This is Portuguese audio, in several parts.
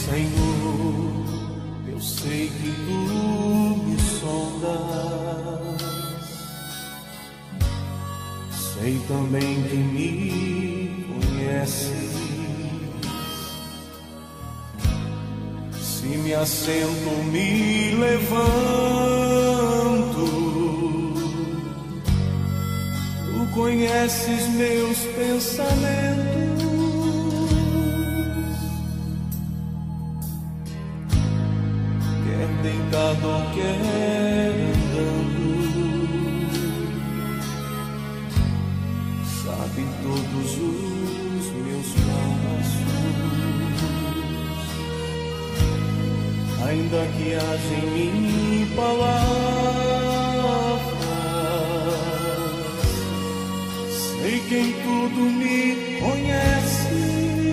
Senhor, eu sei que tu me sondas, sei também que me conheces. Se me assento, me levanto, tu conheces meus pensamentos. Deitado ou quer andando, sabe todos os meus passos. Ainda que haja em mim palavras, sei que em tudo me conhece.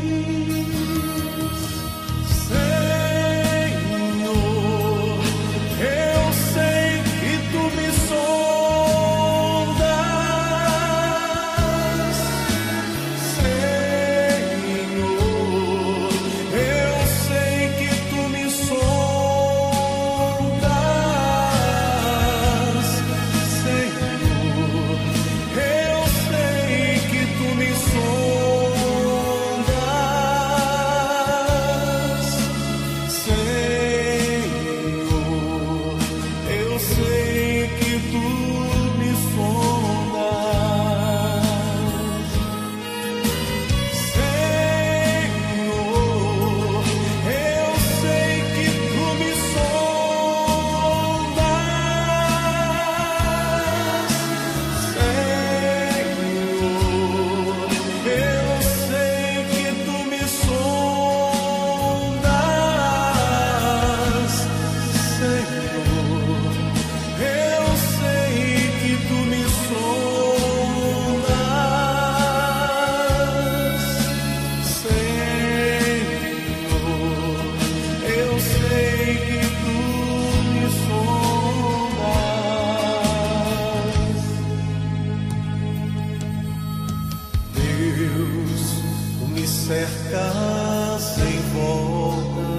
Tu me cercas em volta,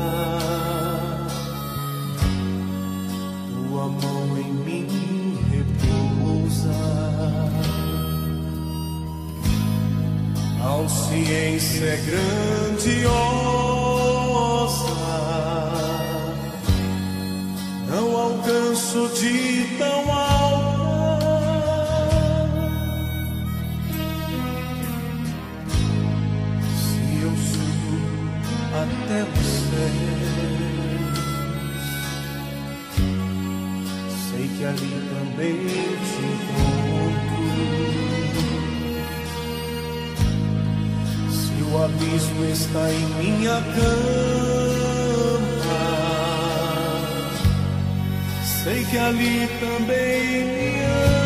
tua mão em mim repousa, a ciência é grandiosa, não alcanço de tão alta. Até os céus, sei que ali também te encontro. Se o abismo está em minha cama, sei que ali também me ama.